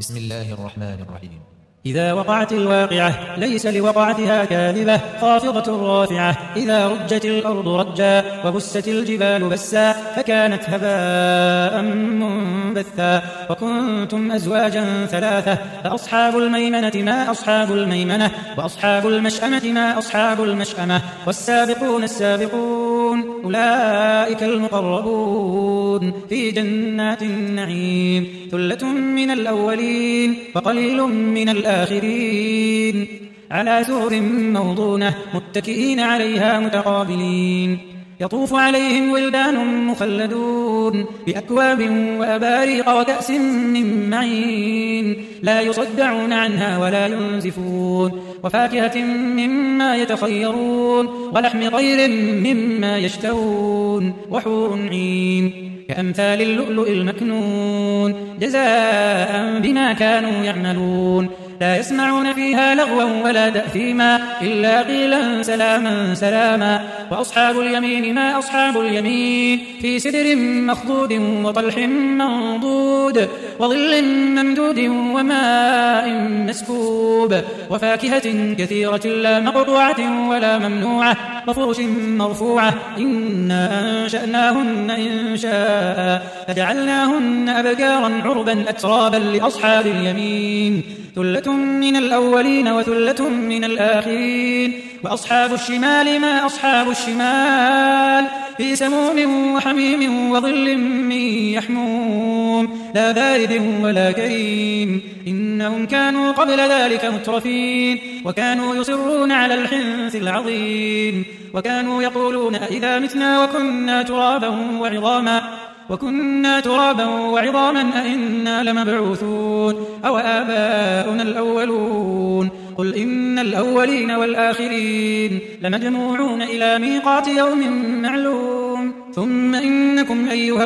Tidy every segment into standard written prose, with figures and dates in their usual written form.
بسم الله الرحمن الرحيم. إذا وقعت الواقعة ليس لوقعتها كاذبة خافضة رافعة إذا رجت الأرض رجا وبست الجبال بسا فكانت هباء منبثا وكنتم أزواجا ثلاثة فأصحاب الميمنة ما أصحاب الميمنة وأصحاب المشأمة ما أصحاب المشأمة والسابقون السابقون أولئك المقربون في جنات النعيم ثلة من الأولين وقليل من الآخرين على سرر موضونة متكئين عليها متقابلين يطوف عليهم ولدان مخلدون بأكواب وأباريق وكأس من معين لا يصدعون عنها ولا ينزفون وفاكهة مما يتخيرون ولحم طير مما يشتهون وحور عين كأمثال اللؤلؤ المكنون جزاء بما كانوا يعملون لا يسمعون فيها لغوا ولا تأثيما إلا قيلا سلاما سلاما وأصحاب اليمين ما أصحاب اليمين في سدر مخضود وطلح منضود وظل ممدود وماء مسكوب وفاكهة كثيرة لا مقطوعة ولا ممنوعة وفرش مرفوعة إنا أنشأناهن إنشاء فجعلناهن أبكارا عربا أترابا لأصحاب اليمين ثلة من الأولين وثلة من الآخرين وأصحاب الشمال ما أصحاب الشمال في سموم وحميم وظل من يحموم لا بارد ولا كريم إنهم كانوا قبل ذلك مترفين وكانوا يصرون على الحنث العظيم وكانوا يقولون أئذا متنا وكنا ترابا وعظاما أئنا لمبعوثون أو آباؤنا الأولون قل إن الأولين والآخرين لمجموعون إلى ميقات يوم معلوم ثم إنكم أيها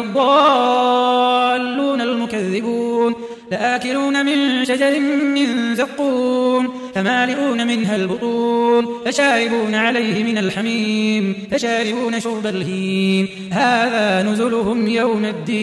الضالون المكذبون لآكلون من شجر من زقوم فمالئون منها البطون فشاربون عليه من الحميم فشاربون شرب الهيم هذا نزلهم يوم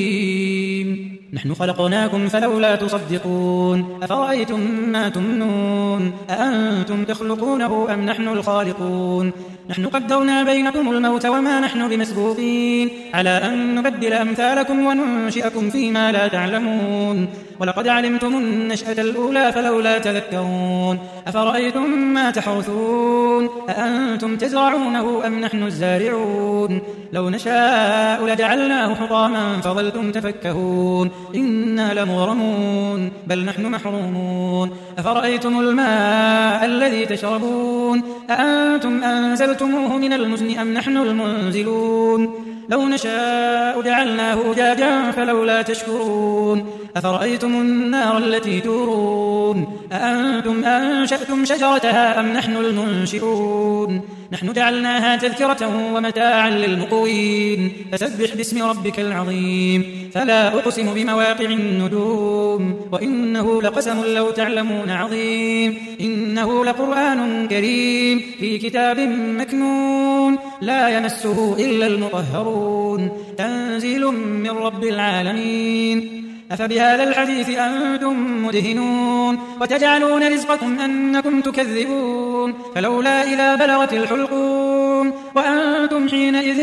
الدين نحن خلقناكم فلولا تصدقون أفرأيتم ما تمنون أأنتم تخلقونه أم نحن الخالقون نحن قدرنا بينكم الموت وما نحن بمسبوقين على أن نبدل أمثالكم وننشئكم فيما لا تعلمون ولقد علمتم النشأة الأولى فلولا تذكرون أفرأيتم ما تحرثون أأنتم تزرعونه أم نحن الزارعون لو نشاء لجعلناه حطاما فظلتم تفكهون إنا لمغرمون بل نحن محرومون أفرأيتم الماء الذي تشربون أأنتم أنزلتموه من المزن أم نحن المنزلون لو نشاء جعلناه أجاجا فلولا تشكرون أفرأيتم النار التي تورون أأنتم أنشأتم شجرتها أم نحن المنشئون نحن جعلناها تذكرة ومتاعا للمقوين فسبح باسم ربك العظيم فلا أقسم بمواقع النجوم وإنه لقسم لو تعلمون عظيم إنه لقرآن كريم في كتاب مكنون لا يمسه إلا المطهرون تنزيل من رب العالمين أفبهذا الحديث أنتم مدهنون وتجعلون رزقكم أنكم تكذبون فلولا إذا بلغت الحلقوم وأنتم حينئذ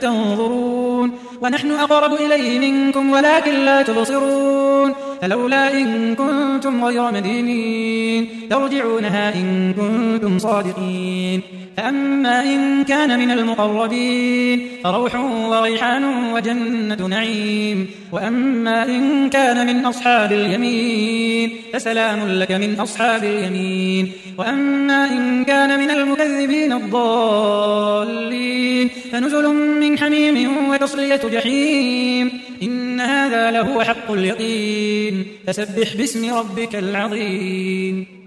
تنظرون ونحن أقرب إليه منكم ولكن لا تبصرون فلولا إن كنتم غير مدينين ترجعونها إن كنتم صادقين فأما إن كان من المقربين فروح وريحان وجنة نعيم وأما إن كان من أصحاب اليمين فسلام لك من أصحاب اليمين وأما إن كان من المكذبين الضالين فنزل من حميم وتصلية جحيم إن هذا لهو حق اليقين فسبح باسم ربك العظيم